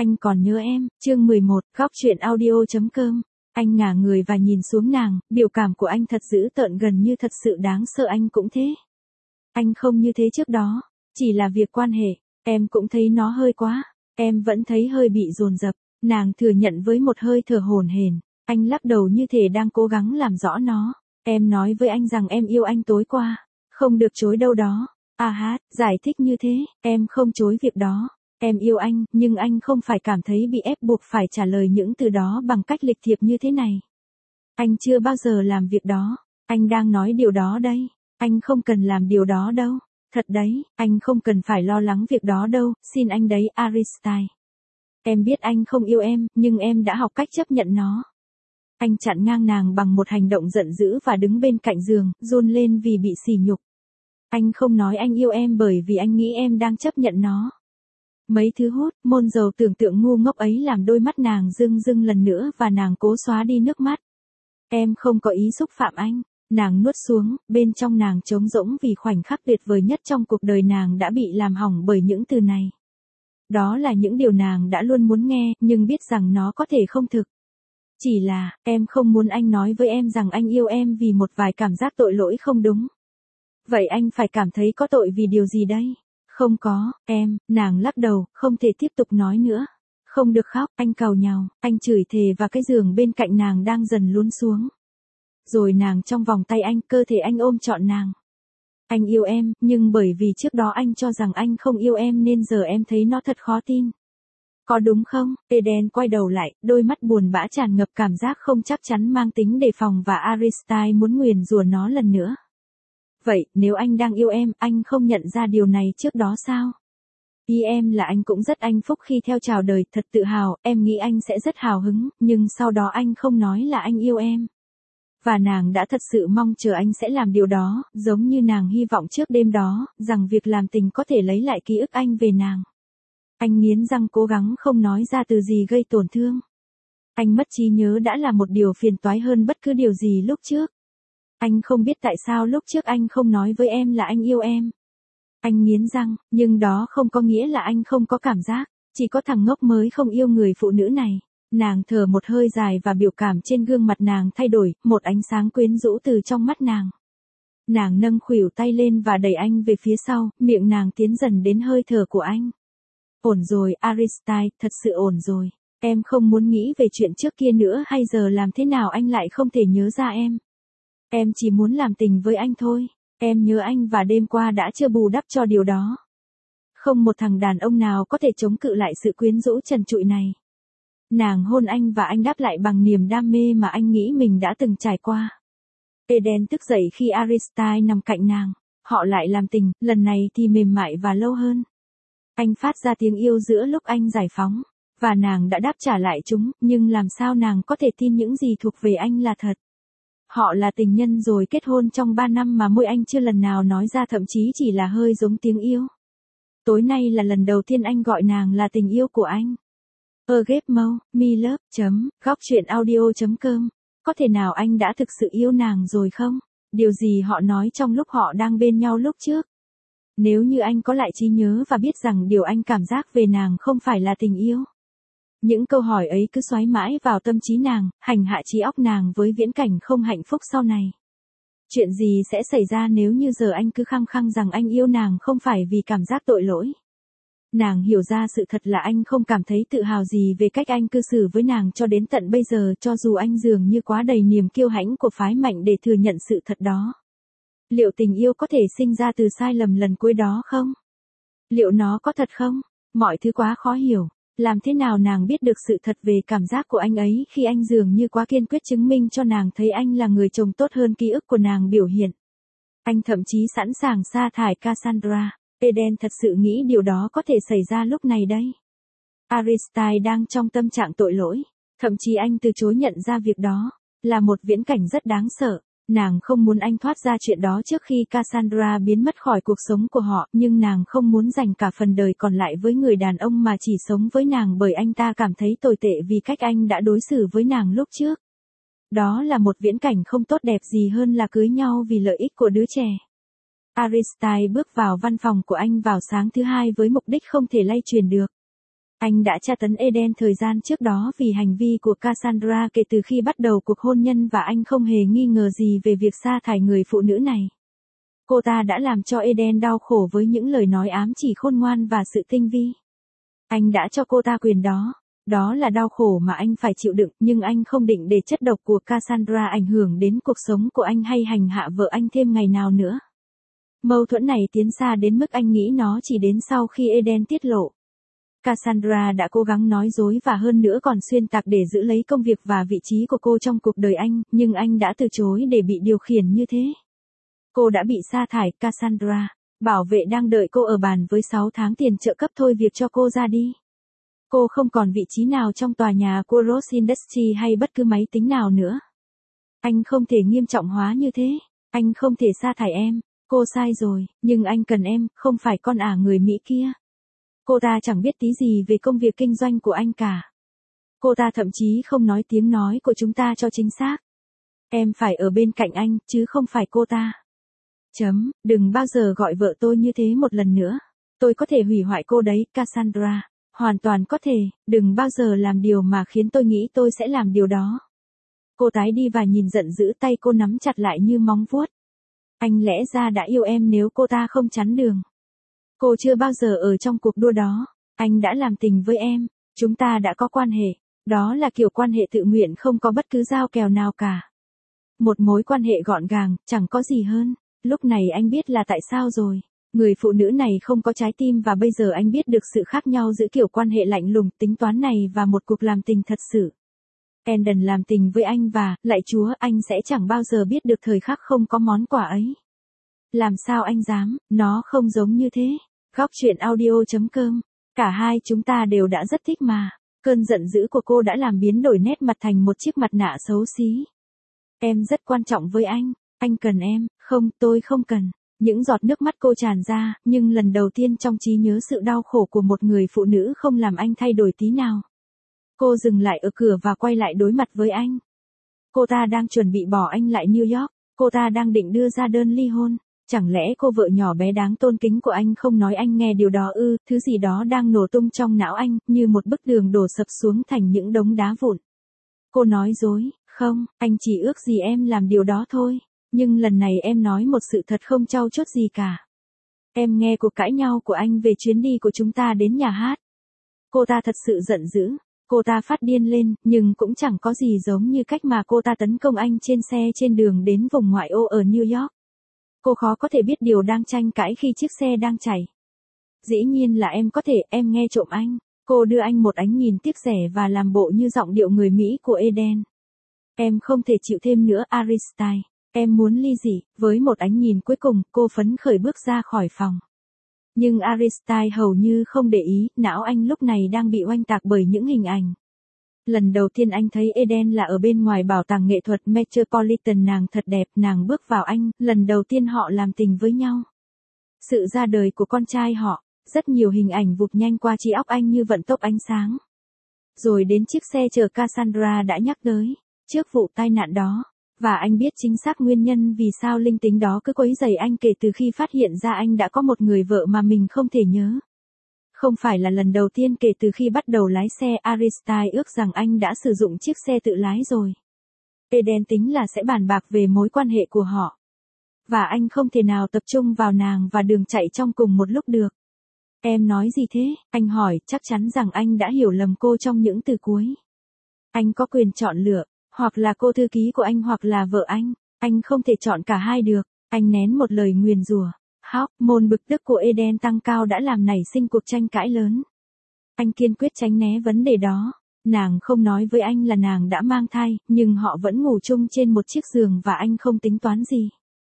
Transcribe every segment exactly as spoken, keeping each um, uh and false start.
Anh còn nhớ em, chương mười một, góc truyện audio.com. Anh ngả người và nhìn xuống nàng, biểu cảm của anh thật dữ tợn gần như thật sự đáng sợ. Anh cũng thế. Anh không như thế trước đó, chỉ là việc quan hệ, em cũng thấy nó hơi quá, em vẫn thấy hơi bị dồn dập. Nàng thừa nhận với một hơi thở hổn hển. Anh lắc đầu như thể đang cố gắng làm rõ nó. Em nói với anh rằng em yêu anh tối qua, không được chối đâu đó. À hát, giải thích như thế, em không chối việc đó. Em yêu anh, nhưng anh không phải cảm thấy bị ép buộc phải trả lời những từ đó bằng cách lịch thiệp như thế này. Anh chưa bao giờ làm việc đó. Anh đang nói điều đó đây. Anh không cần làm điều đó đâu. Thật đấy, anh không cần phải lo lắng việc đó đâu, xin anh đấy, Aristide. Em biết anh không yêu em, nhưng em đã học cách chấp nhận nó. Anh chặn ngang nàng bằng một hành động giận dữ và đứng bên cạnh giường, run lên vì bị sỉ nhục. Anh không nói anh yêu em bởi vì anh nghĩ em đang chấp nhận nó. Mấy thứ hút, môn dầu tưởng tượng ngu ngốc ấy làm đôi mắt nàng rưng rưng lần nữa và nàng cố xóa đi nước mắt. Em không có ý xúc phạm anh. Nàng nuốt xuống, bên trong nàng trống rỗng vì khoảnh khắc tuyệt vời nhất trong cuộc đời nàng đã bị làm hỏng bởi những từ này. Đó là những điều nàng đã luôn muốn nghe, nhưng biết rằng nó có thể không thực. Chỉ là, em không muốn anh nói với em rằng anh yêu em vì một vài cảm giác tội lỗi không đúng. Vậy anh phải cảm thấy có tội vì điều gì đây? Không có, em, nàng lắc đầu, không thể tiếp tục nói nữa. Không được khóc, anh càu nhàu, anh chửi thề và cái giường bên cạnh nàng đang dần lún xuống. Rồi nàng trong vòng tay anh, cơ thể anh ôm trọn nàng. Anh yêu em, nhưng bởi vì trước đó anh cho rằng anh không yêu em nên giờ em thấy nó thật khó tin. Có đúng không? Eden quay đầu lại, đôi mắt buồn bã tràn ngập cảm giác không chắc chắn mang tính đề phòng và Aristide muốn nguyền rủa nó lần nữa. Vậy, nếu anh đang yêu em, anh không nhận ra điều này trước đó sao? Ý em là anh cũng rất hạnh phúc khi theo chào đời, thật tự hào, em nghĩ anh sẽ rất hào hứng, nhưng sau đó anh không nói là anh yêu em. Và nàng đã thật sự mong chờ anh sẽ làm điều đó, giống như nàng hy vọng trước đêm đó, rằng việc làm tình có thể lấy lại ký ức anh về nàng. Anh nghiến răng cố gắng không nói ra từ gì gây tổn thương. Anh mất trí nhớ đã là một điều phiền toái hơn bất cứ điều gì lúc trước. Anh không biết tại sao lúc trước anh không nói với em là anh yêu em. Anh nghiến răng, nhưng đó không có nghĩa là anh không có cảm giác, chỉ có thằng ngốc mới không yêu người phụ nữ này. Nàng thở một hơi dài và biểu cảm trên gương mặt nàng thay đổi, một ánh sáng quyến rũ từ trong mắt nàng. Nàng nâng khuỷu tay lên và đẩy anh về phía sau, miệng nàng tiến dần đến hơi thở của anh. Ổn rồi, Aristide, thật sự ổn rồi. Em không muốn nghĩ về chuyện trước kia nữa hay giờ làm thế nào anh lại không thể nhớ ra em. Em chỉ muốn làm tình với anh thôi. Em nhớ anh và đêm qua đã chưa bù đắp cho điều đó. Không một thằng đàn ông nào có thể chống cự lại sự quyến rũ trần trụi này. Nàng hôn anh và anh đáp lại bằng niềm đam mê mà anh nghĩ mình đã từng trải qua. Eden tức dậy khi Aristide nằm cạnh nàng. Họ lại làm tình, lần này thì mềm mại và lâu hơn. Anh phát ra tiếng yêu giữa lúc anh giải phóng. Và nàng đã đáp trả lại chúng, nhưng làm sao nàng có thể tin những gì thuộc về anh là thật. Họ là tình nhân rồi kết hôn trong ba năm mà môi anh chưa lần nào nói ra, thậm chí chỉ là hơi giống tiếng yêu. Tối nay là lần đầu tiên anh gọi nàng là tình yêu của anh. Ergemo, me love, chấm, góc truyện audio.com. Có thể nào anh đã thực sự yêu nàng rồi không? Điều gì họ nói trong lúc họ đang bên nhau lúc trước? Nếu như anh có lại trí nhớ và biết rằng điều anh cảm giác về nàng không phải là tình yêu. Những câu hỏi ấy cứ xoáy mãi vào tâm trí nàng, hành hạ trí óc nàng với viễn cảnh không hạnh phúc sau này. Chuyện gì sẽ xảy ra nếu như giờ anh cứ khăng khăng rằng anh yêu nàng không phải vì cảm giác tội lỗi? Nàng hiểu ra sự thật là anh không cảm thấy tự hào gì về cách anh cư xử với nàng cho đến tận bây giờ, cho dù anh dường như quá đầy niềm kiêu hãnh của phái mạnh để thừa nhận sự thật đó. Liệu tình yêu có thể sinh ra từ sai lầm lần cuối đó không? Liệu nó có thật không? Mọi thứ quá khó hiểu. Làm thế nào nàng biết được sự thật về cảm giác của anh ấy khi anh dường như quá kiên quyết chứng minh cho nàng thấy anh là người chồng tốt hơn ký ức của nàng biểu hiện. Anh thậm chí sẵn sàng sa thải Cassandra. Eden thật sự nghĩ điều đó có thể xảy ra lúc này đây. Aristide đang trong tâm trạng tội lỗi. Thậm chí anh từ chối nhận ra việc đó. Là một viễn cảnh rất đáng sợ. Nàng không muốn anh thoát ra chuyện đó trước khi Cassandra biến mất khỏi cuộc sống của họ, nhưng nàng không muốn dành cả phần đời còn lại với người đàn ông mà chỉ sống với nàng bởi anh ta cảm thấy tồi tệ vì cách anh đã đối xử với nàng lúc trước. Đó là một viễn cảnh không tốt đẹp gì hơn là cưới nhau vì lợi ích của đứa trẻ. Aristide bước vào văn phòng của anh vào sáng thứ hai với mục đích không thể lay truyền được. Anh đã tra tấn Eden thời gian trước đó vì hành vi của Cassandra kể từ khi bắt đầu cuộc hôn nhân và anh không hề nghi ngờ gì về việc sa thải người phụ nữ này. Cô ta đã làm cho Eden đau khổ với những lời nói ám chỉ khôn ngoan và sự tinh vi. Anh đã cho cô ta quyền đó. Đó là đau khổ mà anh phải chịu đựng, nhưng anh không định để chất độc của Cassandra ảnh hưởng đến cuộc sống của anh hay hành hạ vợ anh thêm ngày nào nữa. Mâu thuẫn này tiến xa đến mức anh nghĩ nó chỉ đến sau khi Eden tiết lộ. Cassandra đã cố gắng nói dối và hơn nữa còn xuyên tạc để giữ lấy công việc và vị trí của cô trong cuộc đời anh, nhưng anh đã từ chối để bị điều khiển như thế. Cô đã bị sa thải. Cassandra, bảo vệ đang đợi cô ở bàn với sáu tháng tiền trợ cấp thôi việc cho cô ra đi. Cô không còn vị trí nào trong tòa nhà của Ross Industries hay bất cứ máy tính nào nữa. Anh không thể nghiêm trọng hóa như thế. Anh không thể sa thải em. Cô sai rồi, nhưng anh cần em, không phải con ả người Mỹ kia. Cô ta chẳng biết tí gì về công việc kinh doanh của anh cả. Cô ta thậm chí không nói tiếng nói của chúng ta cho chính xác. Em phải ở bên cạnh anh, chứ không phải cô ta. Chấm, đừng bao giờ gọi vợ tôi như thế một lần nữa. Tôi có thể hủy hoại cô đấy, Cassandra. Hoàn toàn có thể, đừng bao giờ làm điều mà khiến tôi nghĩ tôi sẽ làm điều đó. Cô tái đi và nhìn giận dữ, tay cô nắm chặt lại như móng vuốt. Anh lẽ ra đã yêu em nếu cô ta không chắn đường. Cô chưa bao giờ ở trong cuộc đua đó. Anh đã làm tình với em. Chúng ta đã có quan hệ. Đó là kiểu quan hệ tự nguyện không có bất cứ giao kèo nào cả. Một mối quan hệ gọn gàng, chẳng có gì hơn. Lúc này anh biết là tại sao rồi. Người phụ nữ này không có trái tim và bây giờ anh biết được sự khác nhau giữa kiểu quan hệ lạnh lùng tính toán này và một cuộc làm tình thật sự. Eden làm tình với anh và, lạy Chúa, anh sẽ chẳng bao giờ biết được thời khắc không có món quà ấy. Làm sao anh dám, nó không giống như thế. Góc truyện audio chấm com. Cả hai chúng ta đều đã rất thích mà. Cơn giận dữ của cô đã làm biến đổi nét mặt thành một chiếc mặt nạ xấu xí. Em rất quan trọng với anh. Anh cần em, không, tôi không cần. Những giọt nước mắt cô tràn ra, nhưng lần đầu tiên trong trí nhớ sự đau khổ của một người phụ nữ không làm anh thay đổi tí nào. Cô dừng lại ở cửa và quay lại đối mặt với anh. Cô ta đang chuẩn bị bỏ anh lại New York. Cô ta đang định đưa ra đơn ly hôn. Chẳng lẽ cô vợ nhỏ bé đáng tôn kính của anh không nói anh nghe điều đó ư? Thứ gì đó đang nổ tung trong não anh, như một bức tường đổ sập xuống thành những đống đá vụn. Cô nói dối, không, anh chỉ ước gì em làm điều đó thôi. Nhưng lần này em nói một sự thật không trau chuốt gì cả. Em nghe cuộc cãi nhau của anh về chuyến đi của chúng ta đến nhà hát. Cô ta thật sự giận dữ. Cô ta phát điên lên, nhưng cũng chẳng có gì giống như cách mà cô ta tấn công anh trên xe trên đường đến vùng ngoại ô ở New York. Cô khó có thể biết điều đang tranh cãi khi chiếc xe đang chạy. Dĩ nhiên là em có thể, em nghe trộm anh. Cô đưa anh một ánh nhìn tiếc rẻ và làm bộ như giọng điệu người Mỹ của Eden. Em không thể chịu thêm nữa Aristide. Em muốn ly dị. Với một ánh nhìn cuối cùng, cô phấn khởi bước ra khỏi phòng. Nhưng Aristide hầu như không để ý, não anh lúc này đang bị oanh tạc bởi những hình ảnh. Lần đầu tiên anh thấy Eden là ở bên ngoài bảo tàng nghệ thuật Metropolitan, nàng thật đẹp, nàng bước vào anh, lần đầu tiên họ làm tình với nhau. Sự ra đời của con trai họ, rất nhiều hình ảnh vụt nhanh qua trí óc anh như vận tốc ánh sáng. Rồi đến chiếc xe chở Cassandra đã nhắc tới, trước vụ tai nạn đó. Và anh biết chính xác nguyên nhân vì sao linh tính đó cứ quấy rầy anh kể từ khi phát hiện ra anh đã có một người vợ mà mình không thể nhớ. Không phải là lần đầu tiên kể từ khi bắt đầu lái xe, Aristide ước rằng anh đã sử dụng chiếc xe tự lái rồi. Eden tính là sẽ bàn bạc về mối quan hệ của họ. Và anh không thể nào tập trung vào nàng và đường chạy trong cùng một lúc được. Em nói gì thế? Anh hỏi, chắc chắn rằng anh đã hiểu lầm cô trong những từ cuối. Anh có quyền chọn lựa. Hoặc là cô thư ký của anh hoặc là vợ anh. Anh không thể chọn cả hai được. Anh nén một lời nguyền rủa. Hóc, môn bực tức của Eden tăng cao đã làm nảy sinh cuộc tranh cãi lớn. Anh kiên quyết tránh né vấn đề đó. Nàng không nói với anh là nàng đã mang thai, nhưng họ vẫn ngủ chung trên một chiếc giường và anh không tính toán gì.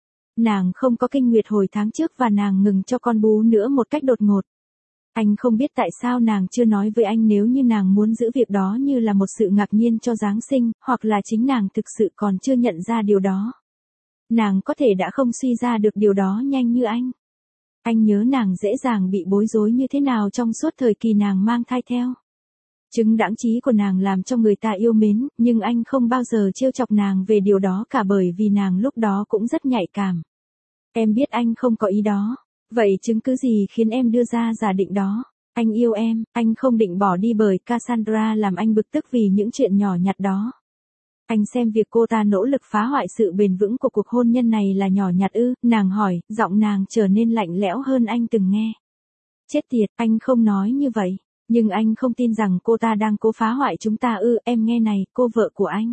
Nàng không có kinh nguyệt hồi tháng trước và nàng ngừng cho con bú nữa một cách đột ngột. Anh không biết tại sao nàng chưa nói với anh nếu như nàng muốn giữ việc đó như là một sự ngạc nhiên cho Giáng sinh, hoặc là chính nàng thực sự còn chưa nhận ra điều đó. Nàng có thể đã không suy ra được điều đó nhanh như anh. Anh nhớ nàng dễ dàng bị bối rối như thế nào trong suốt thời kỳ nàng mang thai theo. Chứng đãng trí của nàng làm cho người ta yêu mến, nhưng anh không bao giờ trêu chọc nàng về điều đó cả bởi vì nàng lúc đó cũng rất nhạy cảm. Em biết anh không có ý đó. Vậy chứng cứ gì khiến em đưa ra giả định đó? Anh yêu em, anh không định bỏ đi bởi Cassandra làm anh bực tức vì những chuyện nhỏ nhặt đó. Anh xem việc cô ta nỗ lực phá hoại sự bền vững của cuộc hôn nhân này là nhỏ nhặt ư, nàng hỏi, giọng nàng trở nên lạnh lẽo hơn anh từng nghe. Chết tiệt, anh không nói như vậy, nhưng anh không tin rằng cô ta đang cố phá hoại chúng ta ư, em nghe này, cô vợ của anh.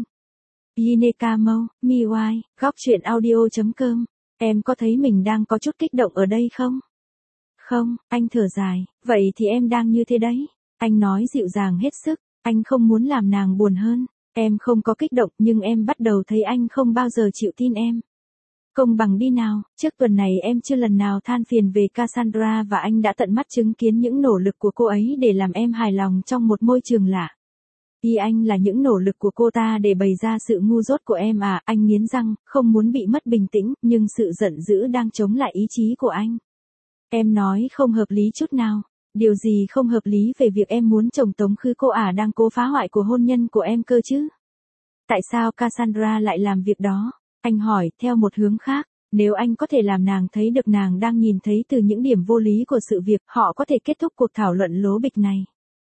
Yineka Mou, Miwai, góc truyện audio.com, em có thấy mình đang có chút kích động ở đây không? Không, anh thở dài, vậy thì em đang như thế đấy. Anh nói dịu dàng hết sức, anh không muốn làm nàng buồn hơn. Em không có kích động nhưng em bắt đầu thấy anh không bao giờ chịu tin em. Công bằng đi nào, trước tuần này em chưa lần nào than phiền về Cassandra và anh đã tận mắt chứng kiến những nỗ lực của cô ấy để làm em hài lòng trong một môi trường lạ. Ý anh là những nỗ lực của cô ta để bày ra sự ngu dốt của em à, anh nghiến răng, không muốn bị mất bình tĩnh, nhưng sự giận dữ đang chống lại ý chí của anh. Em nói không hợp lý chút nào. Điều gì không hợp lý về việc em muốn chồng tống khứ cô ả đang cố phá hoại của hôn nhân của em cơ chứ? Tại sao Cassandra lại làm việc đó? Anh hỏi, theo một hướng khác, nếu anh có thể làm nàng thấy được nàng đang nhìn thấy từ những điểm vô lý của sự việc, họ có thể kết thúc cuộc thảo luận lố bịch này.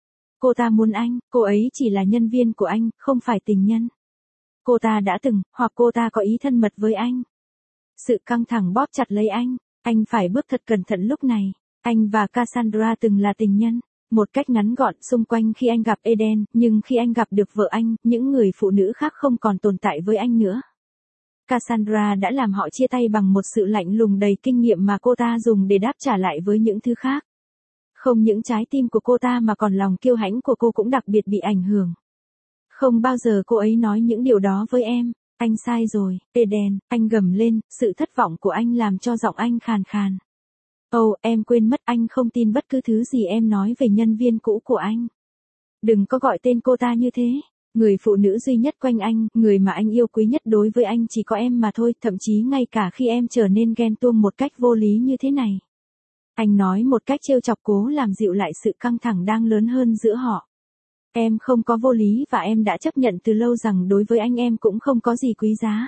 Cô ta muốn anh, cô ấy chỉ là nhân viên của anh, không phải tình nhân. Cô ta đã từng, hoặc cô ta có ý thân mật với anh. Sự căng thẳng bóp chặt lấy anh, anh phải bước thật cẩn thận lúc này. Anh và Cassandra từng là tình nhân, một cách ngắn gọn xung quanh khi anh gặp Eden, nhưng khi anh gặp được vợ anh, những người phụ nữ khác không còn tồn tại với anh nữa. Cassandra đã làm họ chia tay bằng một sự lạnh lùng đầy kinh nghiệm mà cô ta dùng để đáp trả lại với những thứ khác. Không những trái tim của cô ta mà còn lòng kiêu hãnh của cô cũng đặc biệt bị ảnh hưởng. Không bao giờ cô ấy nói những điều đó với em. Anh sai rồi, Eden, anh gầm lên, sự thất vọng của anh làm cho giọng anh khàn khàn. Ồ, oh, em quên mất anh không tin bất cứ thứ gì em nói về nhân viên cũ của anh. Đừng có gọi tên cô ta như thế. Người phụ nữ duy nhất quanh anh, người mà anh yêu quý nhất đối với anh chỉ có em mà thôi, thậm chí ngay cả khi em trở nên ghen tuông một cách vô lý như thế này. Anh nói một cách trêu chọc cố làm dịu lại sự căng thẳng đang lớn hơn giữa họ. Em không có vô lý và em đã chấp nhận từ lâu rằng đối với anh em cũng không có gì quý giá.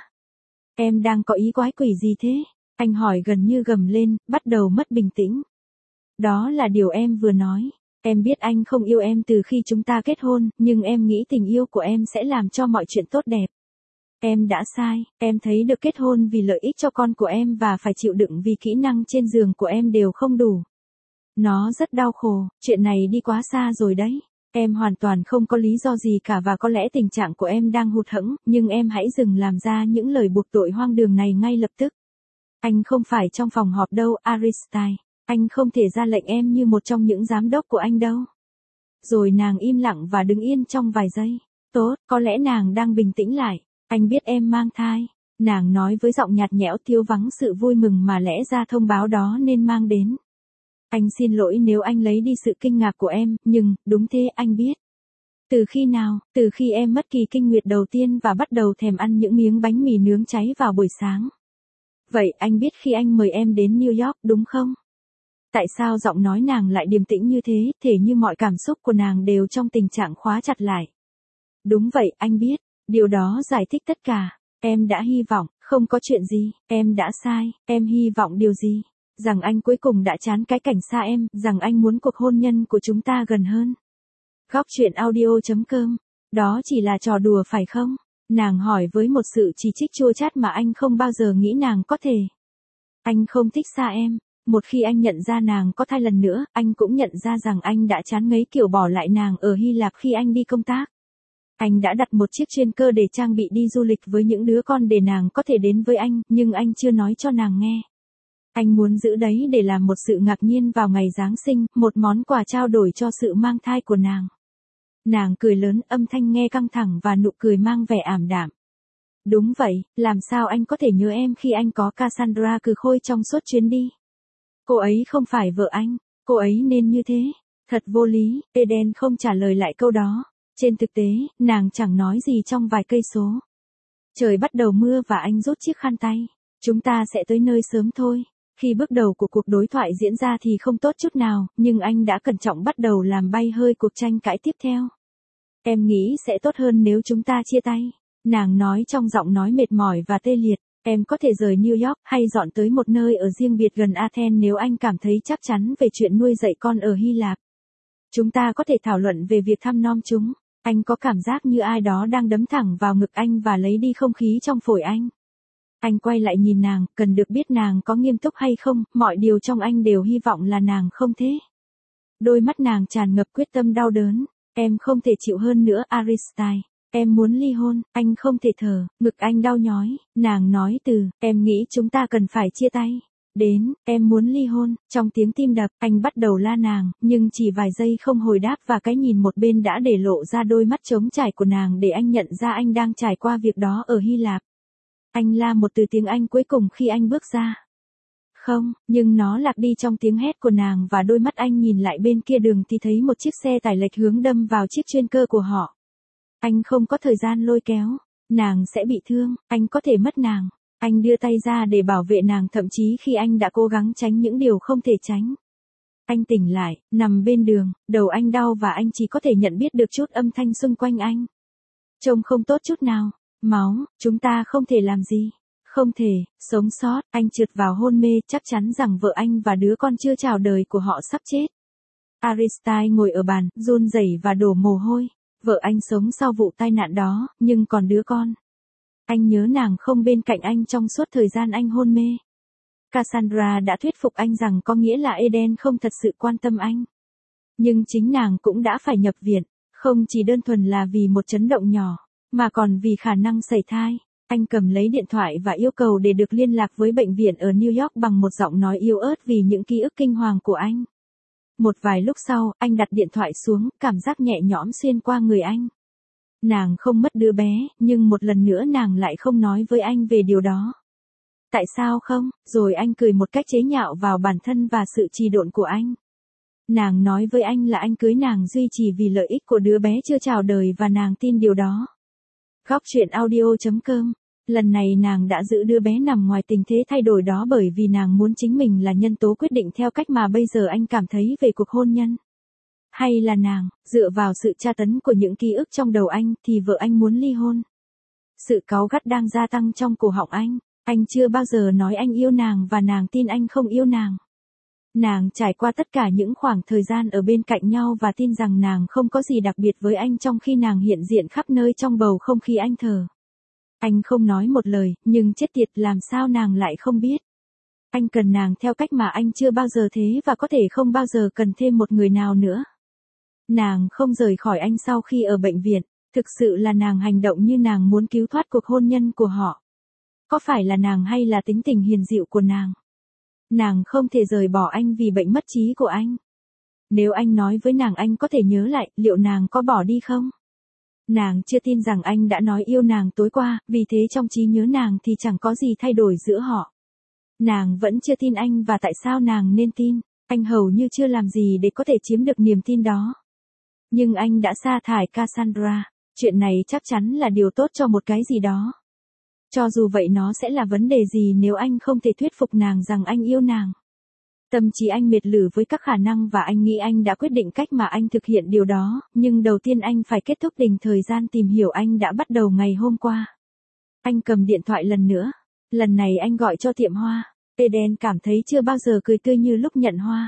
Em đang có ý quái quỷ gì thế? Anh hỏi gần như gầm lên, bắt đầu mất bình tĩnh. Đó là điều em vừa nói. Em biết anh không yêu em từ khi chúng ta kết hôn, nhưng em nghĩ tình yêu của em sẽ làm cho mọi chuyện tốt đẹp. Em đã sai, em thấy được kết hôn vì lợi ích cho con của em và phải chịu đựng vì kỹ năng trên giường của em đều không đủ. Nó rất đau khổ, chuyện này đi quá xa rồi đấy. Em hoàn toàn không có lý do gì cả và có lẽ tình trạng của em đang hụt hẫng, nhưng em hãy dừng làm ra những lời buộc tội hoang đường này ngay lập tức. Anh không phải trong phòng họp đâu, Aristide. Anh không thể ra lệnh em như một trong những giám đốc của anh đâu. Rồi nàng im lặng và đứng yên trong vài giây. Tốt, có lẽ nàng đang bình tĩnh lại. Anh biết em mang thai. Nàng nói với giọng nhạt nhẽo thiếu vắng sự vui mừng mà lẽ ra thông báo đó nên mang đến. Anh xin lỗi nếu anh lấy đi sự kinh ngạc của em, nhưng, đúng thế anh biết. Từ khi nào, từ khi em mất kỳ kinh nguyệt đầu tiên và bắt đầu thèm ăn những miếng bánh mì nướng cháy vào buổi sáng. Vậy anh biết khi anh mời em đến New York đúng không? Tại sao giọng nói nàng lại điềm tĩnh như thế, thể như mọi cảm xúc của nàng đều trong tình trạng khóa chặt lại. Đúng vậy, anh biết. Điều đó giải thích tất cả. Em đã hy vọng, không có chuyện gì, em đã sai, em hy vọng điều gì? Rằng anh cuối cùng đã chán cái cảnh xa em, rằng anh muốn cuộc hôn nhân của chúng ta gần hơn. Góc truyện audio.com, đó chỉ là trò đùa phải không? Nàng hỏi với một sự chỉ trích chua chát mà anh không bao giờ nghĩ nàng có thể. Anh không thích xa em. Một khi anh nhận ra nàng có thai lần nữa, anh cũng nhận ra rằng anh đã chán ngấy kiểu bỏ lại nàng ở Hy Lạp khi anh đi công tác. Anh đã đặt một chiếc chuyên cơ để trang bị đi du lịch với những đứa con để nàng có thể đến với anh, nhưng anh chưa nói cho nàng nghe. Anh muốn giữ đấy để làm một sự ngạc nhiên vào ngày Giáng sinh, một món quà trao đổi cho sự mang thai của nàng. Nàng cười lớn, âm thanh nghe căng thẳng và nụ cười mang vẻ ảm đạm. Đúng vậy, làm sao anh có thể nhớ em khi anh có Cassandra cừ khôi trong suốt chuyến đi? Cô ấy không phải vợ anh, cô ấy nên như thế. Thật vô lý, Eden không trả lời lại câu đó. Trên thực tế, nàng chẳng nói gì trong vài cây số. Trời bắt đầu mưa và anh rút chiếc khăn tay. Chúng ta sẽ tới nơi sớm thôi. Khi bước đầu của cuộc đối thoại diễn ra thì không tốt chút nào, nhưng anh đã cẩn trọng bắt đầu làm bay hơi cuộc tranh cãi tiếp theo. Em nghĩ sẽ tốt hơn nếu chúng ta chia tay. Nàng nói trong giọng nói mệt mỏi và tê liệt. Em có thể rời New York hay dọn tới một nơi ở riêng biệt gần Athens nếu anh cảm thấy chắc chắn về chuyện nuôi dạy con ở Hy Lạp. Chúng ta có thể thảo luận về việc thăm nom chúng. Anh có cảm giác như ai đó đang đấm thẳng vào ngực anh và lấy đi không khí trong phổi anh. Anh quay lại nhìn nàng, cần được biết nàng có nghiêm túc hay không, mọi điều trong anh đều hy vọng là nàng không thế. Đôi mắt nàng tràn ngập quyết tâm đau đớn. Em không thể chịu hơn nữa Aristide. Em muốn ly hôn, anh không thể thở, ngực anh đau nhói, nàng nói từ, em nghĩ chúng ta cần phải chia tay. Đến, em muốn ly hôn, trong tiếng tim đập, anh bắt đầu la nàng, nhưng chỉ vài giây không hồi đáp và cái nhìn một bên đã để lộ ra đôi mắt trống trải của nàng để anh nhận ra anh đang trải qua việc đó ở Hy Lạp. Anh la một từ tiếng Anh cuối cùng khi anh bước ra. Không, nhưng nó lạc đi trong tiếng hét của nàng và đôi mắt anh nhìn lại bên kia đường thì thấy một chiếc xe tải lệch hướng đâm vào chiếc chuyên cơ của họ. Anh không có thời gian lôi kéo, nàng sẽ bị thương, anh có thể mất nàng. Anh đưa tay ra để bảo vệ nàng thậm chí khi anh đã cố gắng tránh những điều không thể tránh. Anh tỉnh lại, nằm bên đường, đầu anh đau và anh chỉ có thể nhận biết được chút âm thanh xung quanh anh. Trông không tốt chút nào, máu, chúng ta không thể làm gì. Không thể, sống sót, anh trượt vào hôn mê chắc chắn rằng vợ anh và đứa con chưa chào đời của họ sắp chết. Aristide ngồi ở bàn, run rẩy và đổ mồ hôi. Vợ anh sống sau vụ tai nạn đó, nhưng còn đứa con. Anh nhớ nàng không bên cạnh anh trong suốt thời gian anh hôn mê. Cassandra đã thuyết phục anh rằng có nghĩa là Eden không thật sự quan tâm anh. Nhưng chính nàng cũng đã phải nhập viện, không chỉ đơn thuần là vì một chấn động nhỏ, mà còn vì khả năng sẩy thai. Anh cầm lấy điện thoại và yêu cầu để được liên lạc với bệnh viện ở New York bằng một giọng nói yếu ớt vì những ký ức kinh hoàng của anh. Một vài lúc sau, anh đặt điện thoại xuống, cảm giác nhẹ nhõm xuyên qua người anh. Nàng không mất đứa bé, nhưng một lần nữa nàng lại không nói với anh về điều đó. Tại sao không? Rồi anh cười một cách chế nhạo vào bản thân và sự trì độn của anh. Nàng nói với anh là anh cưới nàng duy trì vì lợi ích của đứa bé chưa chào đời và nàng tin điều đó. Góc truyện audio chấm com. Lần này nàng đã giữ đứa bé nằm ngoài tình thế thay đổi đó bởi vì nàng muốn chính mình là nhân tố quyết định theo cách mà bây giờ anh cảm thấy về cuộc hôn nhân. Hay là nàng, dựa vào sự tra tấn của những ký ức trong đầu anh thì vợ anh muốn ly hôn. Sự cáu gắt đang gia tăng trong cổ họng anh. Anh chưa bao giờ nói anh yêu nàng và nàng tin anh không yêu nàng. Nàng trải qua tất cả những khoảng thời gian ở bên cạnh nhau và tin rằng nàng không có gì đặc biệt với anh trong khi nàng hiện diện khắp nơi trong bầu không khí anh thở. Anh không nói một lời, nhưng chết tiệt làm sao nàng lại không biết. Anh cần nàng theo cách mà anh chưa bao giờ thế và có thể không bao giờ cần thêm một người nào nữa. Nàng không rời khỏi anh sau khi ở bệnh viện, thực sự là nàng hành động như nàng muốn cứu thoát cuộc hôn nhân của họ. Có phải là nàng hay là tính tình hiền dịu của nàng? Nàng không thể rời bỏ anh vì bệnh mất trí của anh. Nếu anh nói với nàng anh có thể nhớ lại, liệu nàng có bỏ đi không? Nàng chưa tin rằng anh đã nói yêu nàng tối qua, vì thế trong trí nhớ nàng thì chẳng có gì thay đổi giữa họ. Nàng vẫn chưa tin anh và tại sao nàng nên tin, anh hầu như chưa làm gì để có thể chiếm được niềm tin đó. Nhưng anh đã sa thải Cassandra, chuyện này chắc chắn là điều tốt cho một cái gì đó. Cho dù vậy nó sẽ là vấn đề gì nếu anh không thể thuyết phục nàng rằng anh yêu nàng. Tâm trí anh mệt lử với các khả năng và anh nghĩ anh đã quyết định cách mà anh thực hiện điều đó, nhưng đầu tiên anh phải kết thúc dành thời gian tìm hiểu anh đã bắt đầu ngày hôm qua. Anh cầm điện thoại lần nữa, lần này anh gọi cho tiệm hoa. Eden cảm thấy chưa bao giờ cười tươi như lúc nhận hoa.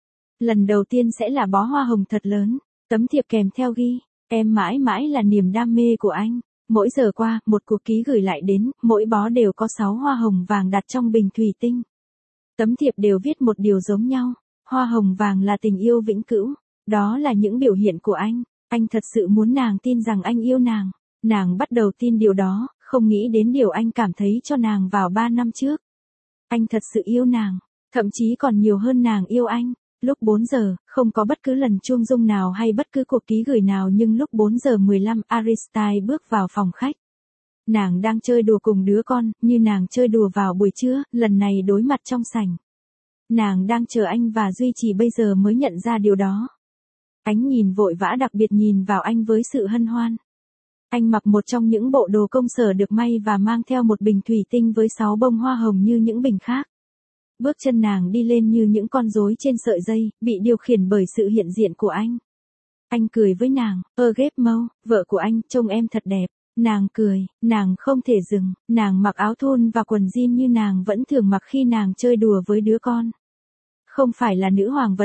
Lần đầu tiên sẽ là bó hoa hồng thật lớn, tấm thiệp kèm theo ghi, em mãi mãi là niềm đam mê của anh. Mỗi giờ qua, một cuộc ký gửi lại đến, mỗi bó đều có sáu hoa hồng vàng đặt trong bình thủy tinh. Tấm thiệp đều viết một điều giống nhau, hoa hồng vàng là tình yêu vĩnh cửu, đó là những biểu hiện của anh, anh thật sự muốn nàng tin rằng anh yêu nàng, nàng bắt đầu tin điều đó, không nghĩ đến điều anh cảm thấy cho nàng vào ba năm trước. Anh thật sự yêu nàng, thậm chí còn nhiều hơn nàng yêu anh. Lúc bốn giờ, không có bất cứ lần chuông rung nào hay bất cứ cuộc ký gửi nào nhưng lúc bốn giờ mười lăm Aristide bước vào phòng khách. Nàng đang chơi đùa cùng đứa con, như nàng chơi đùa vào buổi trưa, lần này đối mặt trong sảnh. Nàng đang chờ anh và duy trì bây giờ mới nhận ra điều đó. Ánh nhìn vội vã đặc biệt nhìn vào anh với sự hân hoan. Anh mặc một trong những bộ đồ công sở được may và mang theo một bình thủy tinh với sáu bông hoa hồng như những bình khác. Bước chân nàng đi lên như những con rối trên sợi dây, bị điều khiển bởi sự hiện diện của anh. Anh cười với nàng, ơ ghép mâu, vợ của anh, trông em thật đẹp. Nàng cười, nàng không thể dừng, nàng mặc áo thun và quần jean như nàng vẫn thường mặc khi nàng chơi đùa với đứa con. Không phải là nữ hoàng vật chất,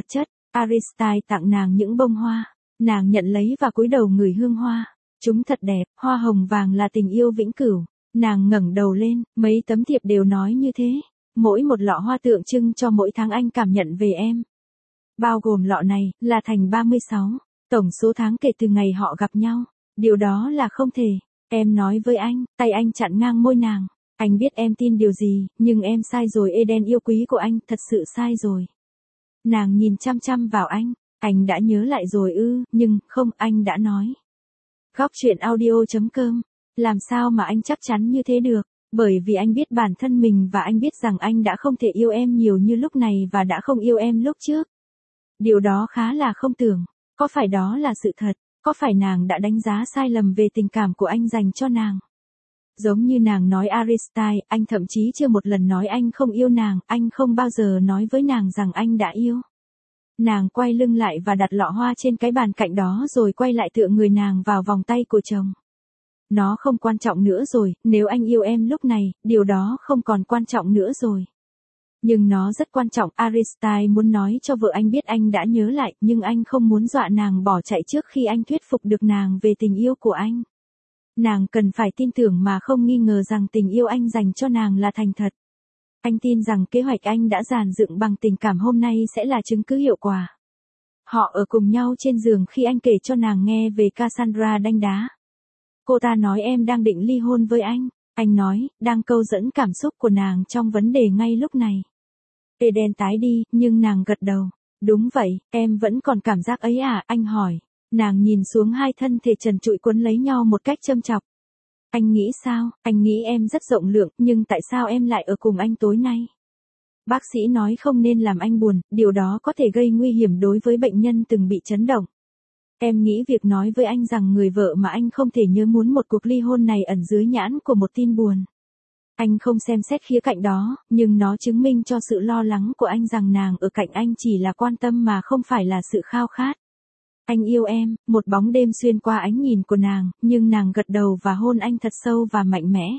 Aristide tặng nàng những bông hoa. Nàng nhận lấy và cúi đầu ngửi hương hoa. Chúng thật đẹp, hoa hồng vàng là tình yêu vĩnh cửu. Nàng ngẩng đầu lên, mấy tấm thiệp đều nói như thế. Mỗi một lọ hoa tượng trưng cho mỗi tháng anh cảm nhận về em. Bao gồm lọ này, là thành ba mươi sáu. Tổng số tháng kể từ ngày họ gặp nhau. Điều đó là không thể. Em nói với anh, tay anh chặn ngang môi nàng. Anh biết em tin điều gì, nhưng em sai rồi Eden yêu quý của anh, thật sự sai rồi. Nàng nhìn chăm chăm vào anh. Anh đã nhớ lại rồi ư, nhưng, không, anh đã nói. Góc truyện audio chấm com. Làm sao mà anh chắc chắn như thế được? Bởi vì anh biết bản thân mình và anh biết rằng anh đã không thể yêu em nhiều như lúc này và đã không yêu em lúc trước. Điều đó khá là không tưởng. Có phải đó là sự thật? Có phải nàng đã đánh giá sai lầm về tình cảm của anh dành cho nàng? Giống như nàng nói Aristide, anh thậm chí chưa một lần nói anh không yêu nàng, anh không bao giờ nói với nàng rằng anh đã yêu. Nàng quay lưng lại và đặt lọ hoa trên cái bàn cạnh đó rồi quay lại tựa người nàng vào vòng tay của chồng. Nó không quan trọng nữa rồi, nếu anh yêu em lúc này, điều đó không còn quan trọng nữa rồi. Nhưng nó rất quan trọng, Aristide muốn nói cho vợ anh biết anh đã nhớ lại, nhưng anh không muốn dọa nàng bỏ chạy trước khi anh thuyết phục được nàng về tình yêu của anh. Nàng cần phải tin tưởng mà không nghi ngờ rằng tình yêu anh dành cho nàng là thành thật. Anh tin rằng kế hoạch anh đã dàn dựng bằng tình cảm hôm nay sẽ là chứng cứ hiệu quả. Họ ở cùng nhau trên giường khi anh kể cho nàng nghe về Cassandra đanh đá. Cô ta nói em đang định ly hôn với anh. Anh nói, đang câu dẫn cảm xúc của nàng trong vấn đề ngay lúc này. Eden tái đi, nhưng nàng gật đầu. Đúng vậy, em vẫn còn cảm giác ấy à, anh hỏi. Nàng nhìn xuống hai thân thể trần trụi quấn lấy nhau một cách châm chọc. Anh nghĩ sao? Anh nghĩ em rất rộng lượng, nhưng tại sao em lại ở cùng anh tối nay? Bác sĩ nói không nên làm anh buồn, điều đó có thể gây nguy hiểm đối với bệnh nhân từng bị chấn động. Em nghĩ việc nói với anh rằng người vợ mà anh không thể nhớ muốn một cuộc ly hôn này ẩn dưới nhãn của một tin buồn. Anh không xem xét khía cạnh đó, nhưng nó chứng minh cho sự lo lắng của anh rằng nàng ở cạnh anh chỉ là quan tâm mà không phải là sự khao khát. Anh yêu em, một bóng đêm xuyên qua ánh nhìn của nàng, nhưng nàng gật đầu và hôn anh thật sâu và mạnh mẽ.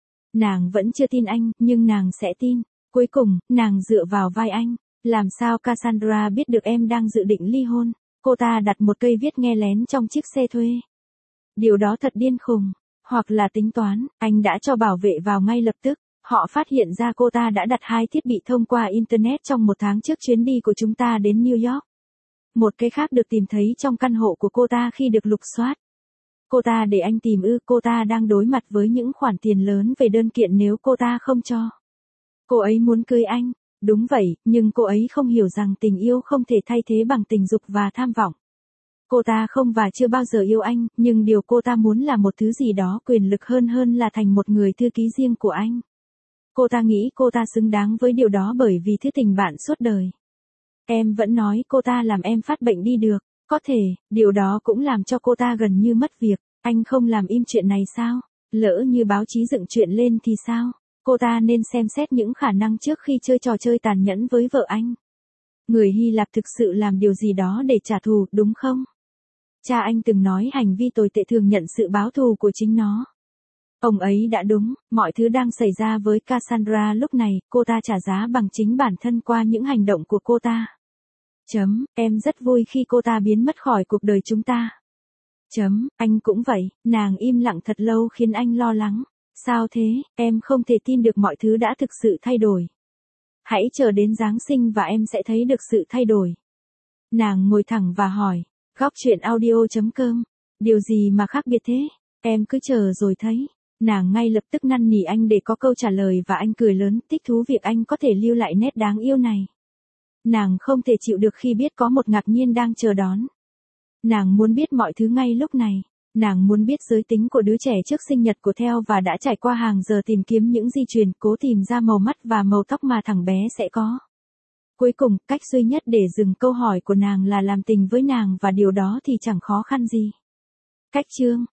Nàng vẫn chưa tin anh, nhưng nàng sẽ tin. Cuối cùng, nàng dựa vào vai anh. Làm sao Cassandra biết được em đang dự định ly hôn? Cô ta đặt một cây viết nghe lén trong chiếc xe thuê. Điều đó thật điên khùng. Hoặc là tính toán, anh đã cho bảo vệ vào ngay lập tức. Họ phát hiện ra cô ta đã đặt hai thiết bị thông qua Internet trong một tháng trước chuyến đi của chúng ta đến New York. Một cái khác được tìm thấy trong căn hộ của cô ta khi được lục soát. Cô ta để anh tìm ư, cô ta đang đối mặt với những khoản tiền lớn về đơn kiện nếu cô ta không cho. Cô ấy muốn cưới anh. Đúng vậy, nhưng cô ấy không hiểu rằng tình yêu không thể thay thế bằng tình dục và tham vọng. Cô ta không và chưa bao giờ yêu anh, nhưng điều cô ta muốn là một thứ gì đó quyền lực hơn hơn là thành một người thư ký riêng của anh. Cô ta nghĩ cô ta xứng đáng với điều đó bởi vì thứ tình bạn suốt đời. Em vẫn nói cô ta làm em phát bệnh đi được. Có thể, điều đó cũng làm cho cô ta gần như mất việc. Anh không làm im chuyện này sao? Lỡ như báo chí dựng chuyện lên thì sao? Cô ta nên xem xét những khả năng trước khi chơi trò chơi tàn nhẫn với vợ anh. Người Hy Lạp thực sự làm điều gì đó để trả thù, đúng không? Cha anh từng nói hành vi tồi tệ thường nhận sự báo thù của chính nó. Ông ấy đã đúng, mọi thứ đang xảy ra với Cassandra lúc này, cô ta trả giá bằng chính bản thân qua những hành động của cô ta. Chấm, em rất vui khi cô ta biến mất khỏi cuộc đời chúng ta. Chấm, anh cũng vậy, nàng im lặng thật lâu khiến anh lo lắng. Sao thế, em không thể tin được mọi thứ đã thực sự thay đổi. Hãy chờ đến Giáng sinh và em sẽ thấy được sự thay đổi. Nàng ngồi thẳng và hỏi, góc truyện audio chấm com, điều gì mà khác biệt thế? Em cứ chờ rồi thấy. Nàng ngay lập tức năn nỉ anh để có câu trả lời và anh cười lớn, thích thú việc anh có thể lưu lại nét đáng yêu này. Nàng không thể chịu được khi biết có một ngạc nhiên đang chờ đón. Nàng muốn biết mọi thứ ngay lúc này. Nàng muốn biết giới tính của đứa trẻ trước sinh nhật của Theo và đã trải qua hàng giờ tìm kiếm những di truyền, cố tìm ra màu mắt và màu tóc mà thằng bé sẽ có. Cuối cùng, cách duy nhất để dừng câu hỏi của nàng là làm tình với nàng và điều đó thì chẳng khó khăn gì. Cách chương